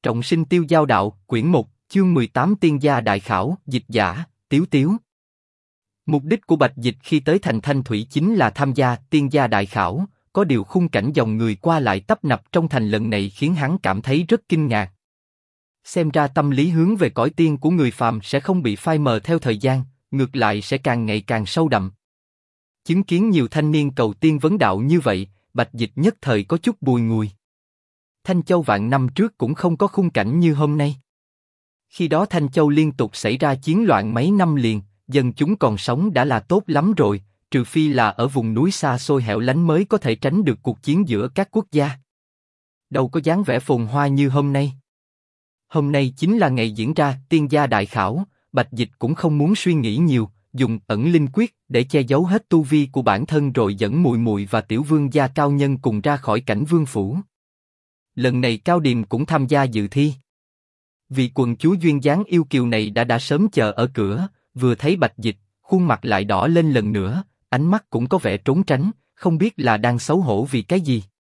Trọng sinh tiêu giao đạo, quyển 1, chương 18 Tiên gia đại khảo, dịch giả, Tiếu Tiếu. Mục đích của Bạch Dịch khi tới thành Thanh Thủy chính là tham gia tiên gia đại khảo, có điều khung cảnh dòng người qua lại tấp nập trong thành lần này khiến hắn cảm thấy rất kinh ngạc. Xem ra tâm lý hướng về cõi tiên của người phàm sẽ không bị phai mờ theo thời gian, ngược lại sẽ càng ngày càng sâu đậm. Chứng kiến nhiều thanh niên cầu tiên vấn đạo như vậy, Bạch Dịch nhất thời có chút bùi ngùi. Thanh Châu vạn năm trước cũng không có khung cảnh như hôm nay. Khi đó Thanh Châu liên tục xảy ra chiến loạn mấy năm liền, dân chúng còn sống đã là tốt lắm rồi, trừ phi là ở vùng núi xa xôi hẻo lánh mới có thể tránh được cuộc chiến giữa các quốc gia. Đâu có dáng vẻ phồn hoa như hôm nay. Hôm nay chính là ngày diễn ra tiên gia đại khảo, Bạch Dịch cũng không muốn suy nghĩ nhiều, dùng ẩn linh quyết để che giấu hết tu vi của bản thân rồi dẫn Mùi Mùi và Tiểu Vương gia Cao Nhân cùng ra khỏi cảnh vương phủ. Lần này Cao Điềm cũng tham gia dự thi. Vị quần chúa duyên dáng yêu kiều này đã sớm chờ ở cửa, vừa thấy Bạch Dịch, khuôn mặt lại đỏ lên lần nữa, ánh mắt cũng có vẻ trốn tránh, không biết là đang xấu hổ vì cái gì.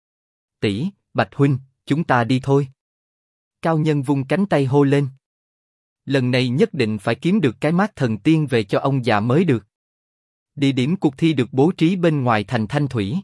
Tỷ, Bạch huynh, chúng ta đi thôi. Cao Nhân vung cánh tay hô lên. Lần này nhất định phải kiếm được cái mác thần tiên về cho ông già mới được. Địa điểm cuộc thi được bố trí bên ngoài thành Thanh Thủy.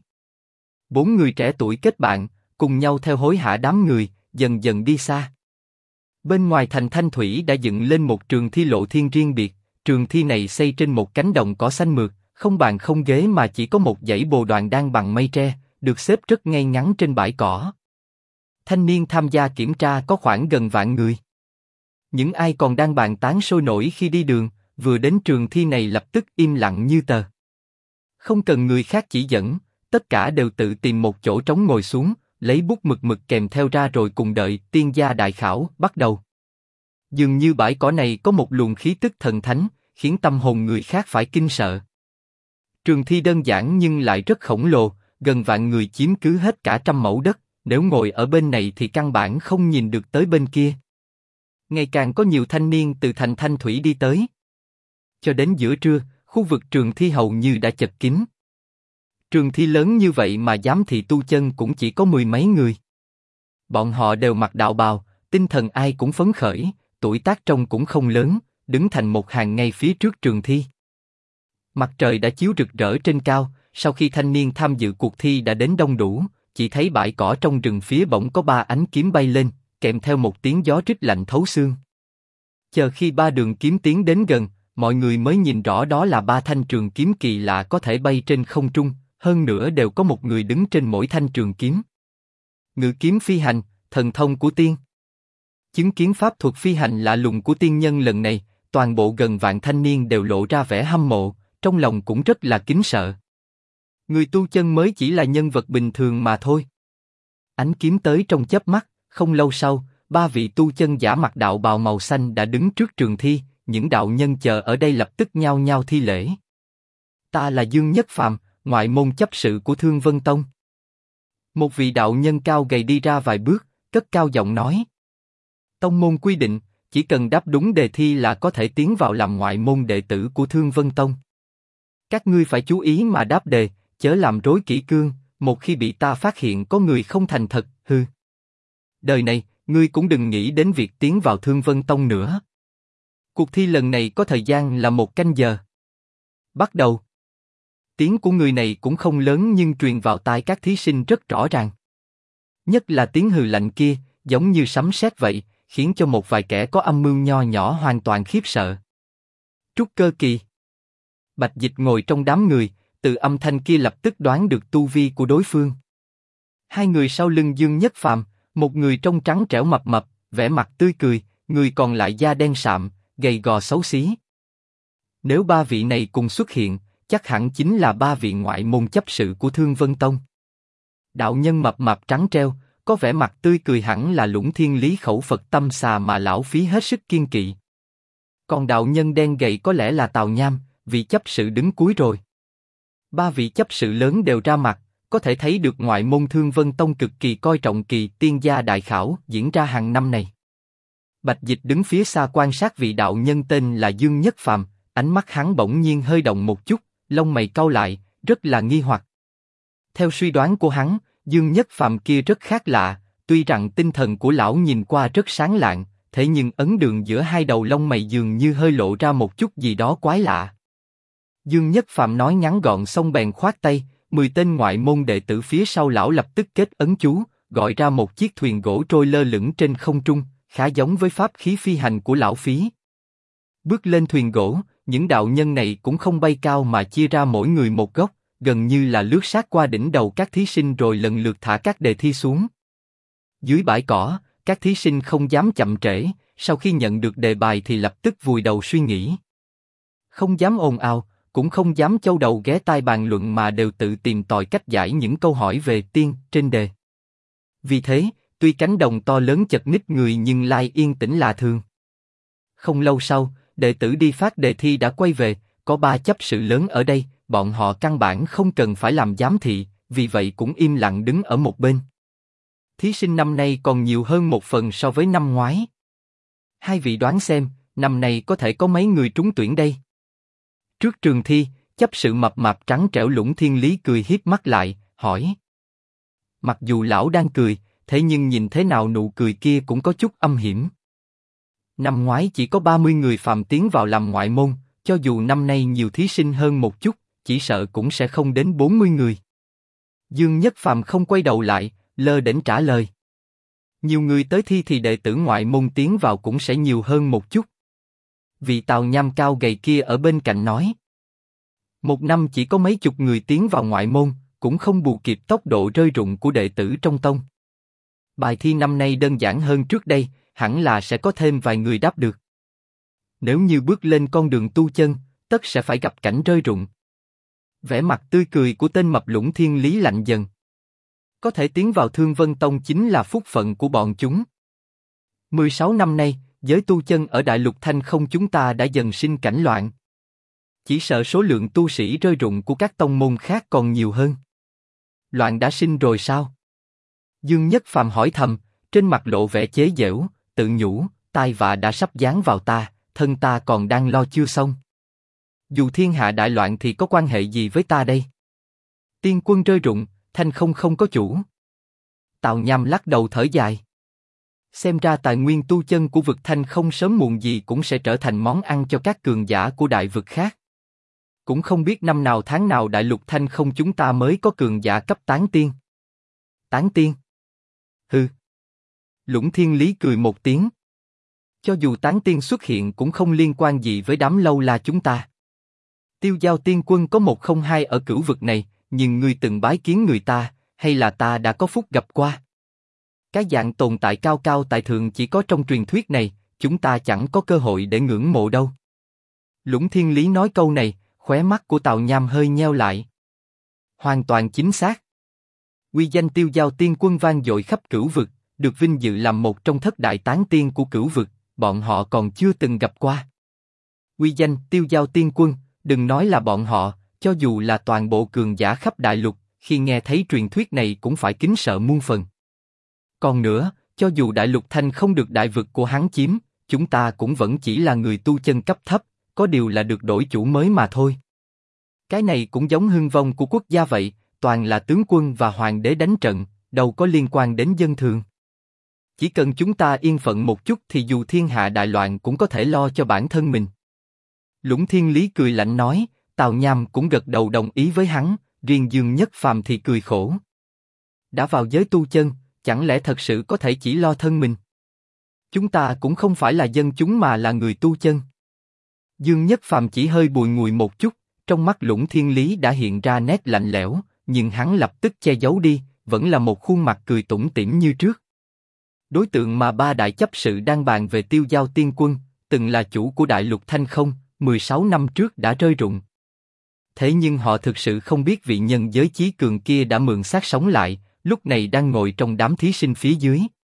4 người trẻ tuổi kết bạn, cùng nhau theo hối hả đám người, dần dần đi xa. Bên ngoài thành Thanh Thủy đã dựng lên một trường thi lộ thiên riêng biệt, trường thi này xây trên một cánh đồng cỏ xanh mượt, không bàn không ghế mà chỉ có một dãy bồ đoàn đang bằng mây tre, được xếp rất ngay ngắn trên bãi cỏ. Thanh niên tham gia kiểm tra có khoảng gần vạn người. Những ai còn đang bàn tán sôi nổi khi đi đường, vừa đến trường thi này lập tức im lặng như tờ. Không cần người khác chỉ dẫn, tất cả đều tự tìm một chỗ trống ngồi xuống, lấy bút mực kèm theo ra rồi cùng đợi tiên gia đại khảo bắt đầu. Dường như bãi cỏ này có một luồng khí tức thần thánh, khiến tâm hồn người khác phải kinh sợ. Trường thi đơn giản nhưng lại rất khổng lồ, gần vạn người chiếm cứ hết cả 100 mẫu đất, nếu ngồi ở bên này thì căn bản không nhìn được tới bên kia. Ngày càng có nhiều thanh niên từ thành Thanh Thủy đi tới. Cho đến giữa trưa, khu vực trường thi hầu như đã chật kín. Trường thi lớn như vậy mà giám thị tu chân cũng chỉ có 10 mấy người. Bọn họ đều mặc đạo bào, tinh thần ai cũng phấn khởi, tuổi tác trông cũng không lớn, đứng thành một hàng ngay phía trước trường thi. Mặt trời đã chiếu rực rỡ trên cao, sau khi thanh niên tham dự cuộc thi đã đến đông đủ, chỉ thấy bãi cỏ trong rừng phía bỗng có 3 ánh kiếm bay lên, kèm theo một tiếng gió rít lạnh thấu xương. Chờ khi 3 đường kiếm tiến đến gần, mọi người mới nhìn rõ đó là 3 thanh trường kiếm kỳ lạ có thể bay trên không trung, hơn nữa đều có một người đứng trên mỗi thanh trường kiếm. Ngự kiếm phi hành, thần thông của tiên. Chứng kiến pháp thuật phi hành lạ lùng của tiên nhân lần này, toàn bộ gần vạn thanh niên đều lộ ra vẻ hâm mộ, trong lòng cũng rất là kính sợ. Người tu chân mới chỉ là nhân vật bình thường mà thôi. Ánh kiếm tới trong chớp mắt, không lâu sau, 3 vị tu chân giả mặc đạo bào màu xanh đã đứng trước trường thi, những đạo nhân chờ ở đây lập tức nhao nhao thi lễ. Ta là Dương Nhất Phàm, ngoại môn chấp sự của Thương Vân Tông. Một vị đạo nhân cao gầy đi ra vài bước, cất cao giọng nói. Tông môn quy định, chỉ cần đáp đúng đề thi là có thể tiến vào làm ngoại môn đệ tử của Thương Vân Tông. Các ngươi phải chú ý mà đáp đề, chớ làm rối kỷ cương, một khi bị ta phát hiện có người không thành thật, hừ. Đời này, ngươi cũng đừng nghĩ đến việc tiến vào Thương Vân Tông nữa. Cuộc thi lần này có thời gian là 1 canh giờ. Bắt đầu. Tiếng của người này cũng không lớn nhưng truyền vào tai các thí sinh rất rõ ràng. Nhất là tiếng hừ lạnh kia, giống như sấm sét vậy, khiến cho một vài kẻ có âm mưu nho nhỏ hoàn toàn khiếp sợ. Trúc cơ kỳ. Bạch Dịch ngồi trong đám người, từ âm thanh kia lập tức đoán được tu vi của đối phương. 2 người sau lưng Dương Nhất Phàm, một người trông trắng trẻo mập mập, vẻ mặt tươi cười, người còn lại da đen sạm, gầy gò xấu xí. Nếu 3 vị này cùng xuất hiện, chắc hẳn chính là 3 vị ngoại môn chấp sự của Thương Vân Tông. Đạo nhân mập mạp trắng treo, có vẻ mặt tươi cười hẳn là Lũng Thiên Lý Khẩu Phật Tâm Xà mà lão phí hết sức kiên kỵ. Còn đạo nhân đen gầy có lẽ là Tào Nham, vị chấp sự đứng cuối rồi. 3 vị chấp sự lớn đều ra mặt, có thể thấy được ngoại môn Thương Vân Tông cực kỳ coi trọng kỳ tiên gia đại khảo diễn ra hàng năm này. Bạch Dịch đứng phía xa quan sát vị đạo nhân tên là Dương Nhất Phàm, ánh mắt hắn bỗng nhiên hơi động một chút, lông mày cau lại, rất là nghi hoặc. Theo suy đoán của hắn, Dương Nhất Phàm kia rất khác lạ, tuy rằng tinh thần của lão nhìn qua rất sáng lạng, thế nhưng ấn đường giữa hai đầu lông mày dường như hơi lộ ra một chút gì đó quái lạ. Dương Nhất Phàm nói ngắn gọn xong bèn khoát tay, 10 tên ngoại môn đệ tử phía sau lão lập tức kết ấn chú, gọi ra một chiếc thuyền gỗ trôi lơ lửng trên không trung, khá giống với pháp khí phi hành của lão phí. Bước lên thuyền gỗ, những đạo nhân này cũng không bay cao mà chia ra mỗi người một góc, gần như là lướt sát qua đỉnh đầu các thí sinh rồi lần lượt thả các đề thi xuống. Dưới bãi cỏ, các thí sinh không dám chậm trễ, sau khi nhận được đề bài thì lập tức vùi đầu suy nghĩ. Không dám ồn ào, cũng không dám châu đầu ghé tai bàn luận mà đều tự tìm tòi cách giải những câu hỏi về tiên trên đề. Vì thế, tuy cánh đồng to lớn chật ních người nhưng lai yên tĩnh lạ thường. Không lâu sau, đệ tử đi phát đề thi đã quay về, có 3 chấp sự lớn ở đây, bọn họ căn bản không cần phải làm giám thị, vì vậy cũng im lặng đứng ở một bên. Thí sinh năm nay còn nhiều hơn 1 phần so với năm ngoái. Hai vị đoán xem, năm nay có thể có mấy người trúng tuyển đây? Trước trường thi, chấp sự mập mạp trắng trẻo Lũng Thiên Lý cười híp mắt lại, hỏi. Mặc dù lão đang cười, thế nhưng nhìn thế nào nụ cười kia cũng có chút âm hiểm. Năm ngoái chỉ có 30 người phàm tiến vào làm ngoại môn, cho dù năm nay nhiều thí sinh hơn một chút, chỉ sợ cũng sẽ không đến 40 người. Dương Nhất Phàm không quay đầu lại, lơ đễnh trả lời. Nhiều người tới thi thì đệ tử ngoại môn tiến vào cũng sẽ nhiều hơn một chút. Vị Tào Nham cao gầy kia ở bên cạnh nói. Một năm chỉ có mấy chục người tiến vào ngoại môn, cũng không bù kịp tốc độ rơi rụng của đệ tử trong tông. Bài thi năm nay đơn giản hơn trước đây, hẳn là sẽ có thêm vài người đáp được. Nếu như bước lên con đường tu chân, tất sẽ phải gặp cảnh rơi rụng. Vẻ mặt tươi cười của tên mập Lũng Thiên Lý lạnh dần. Có thể tiến vào Thương Vân Tông chính là phúc phận của bọn chúng. 16 năm nay, giới tu chân ở Đại Lục Thanh Không chúng ta đã dần sinh cảnh loạn. Chỉ sợ số lượng tu sĩ rơi rụng của các tông môn khác còn nhiều hơn. Loạn đã sinh rồi sao? Dương Nhất Phàm hỏi thầm, trên mặt lộ vẻ chế giễu, tự nhủ, tai vạ đã sắp giáng vào ta, thân ta còn đang lo chưa xong. Dù thiên hạ đại loạn thì có quan hệ gì với ta đây? Tiên quân rơi rụng, Thanh Không không có chủ. Tào Nham lắc đầu thở dài. Xem ra tài nguyên tu chân của vực Thanh Không sớm muộn gì cũng sẽ trở thành món ăn cho các cường giả của đại vực khác. Cũng không biết năm nào tháng nào Đại Lục Thanh Không chúng ta mới có cường giả cấp tán tiên. Tán tiên? Hừ. Lũng Thiên Lý cười một tiếng. Cho dù tán tiên xuất hiện cũng không liên quan gì với đám lâu la chúng ta. Tiêu Giao tiên quân có 102 ở cửu vực này, nhưng ngươi từng bái kiến người ta, hay là ta đã có phúc gặp qua? Cái dạng tồn tại cao cao tại thượng chỉ có trong truyền thuyết này, chúng ta chẳng có cơ hội để ngưỡng mộ đâu. Lũng Thiên Lý nói câu này, khóe mắt của Tào Nham hơi nheo lại. Hoàn toàn chính xác. Uy danh Tiêu Giao tiên quân vang dội khắp cửu vực, được vinh dự làm một trong thất đại tán tiên của cửu vực, bọn họ còn chưa từng gặp qua. Uy danh Tiêu Giao tiên quân, đừng nói là bọn họ, cho dù là toàn bộ cường giả khắp đại lục, khi nghe thấy truyền thuyết này cũng phải kính sợ muôn phần. Còn nữa, cho dù đại lục Thanh không được đại vực của hắn chiếm, chúng ta cũng vẫn chỉ là người tu chân cấp thấp, có điều là được đổi chủ mới mà thôi. Cái này cũng giống hưng vong của quốc gia vậy, toàn là tướng quân và hoàng đế đánh trận, đâu có liên quan đến dân thường. Chỉ cần chúng ta yên phận một chút thì dù thiên hạ đại loạn cũng có thể lo cho bản thân mình. Lũng Thiên Lý cười lạnh nói, Tào Nham cũng gật đầu đồng ý với hắn, riêng Dương Nhất Phàm thì cười khổ. Đã vào giới tu chân, chẳng lẽ thật sự có thể chỉ lo thân mình? Chúng ta cũng không phải là dân chúng mà là người tu chân. Dương Nhất Phàm chỉ hơi bùi ngùi một chút, trong mắt Lũng Thiên Lý đã hiện ra nét lạnh lẽo, nhưng hắn lập tức che giấu đi, vẫn là một khuôn mặt cười tủm tỉm như trước. Đối tượng mà 3 đại chấp sự đang bàn về Tiêu Giao tiên quân, từng là chủ của Đại Lục Thanh Không, 16 năm trước đã rơi rụng. Thế nhưng họ thực sự không biết vị nhân giới chí cường kia đã mượn xác sống lại, lúc này đang ngồi trong đám thí sinh phía dưới.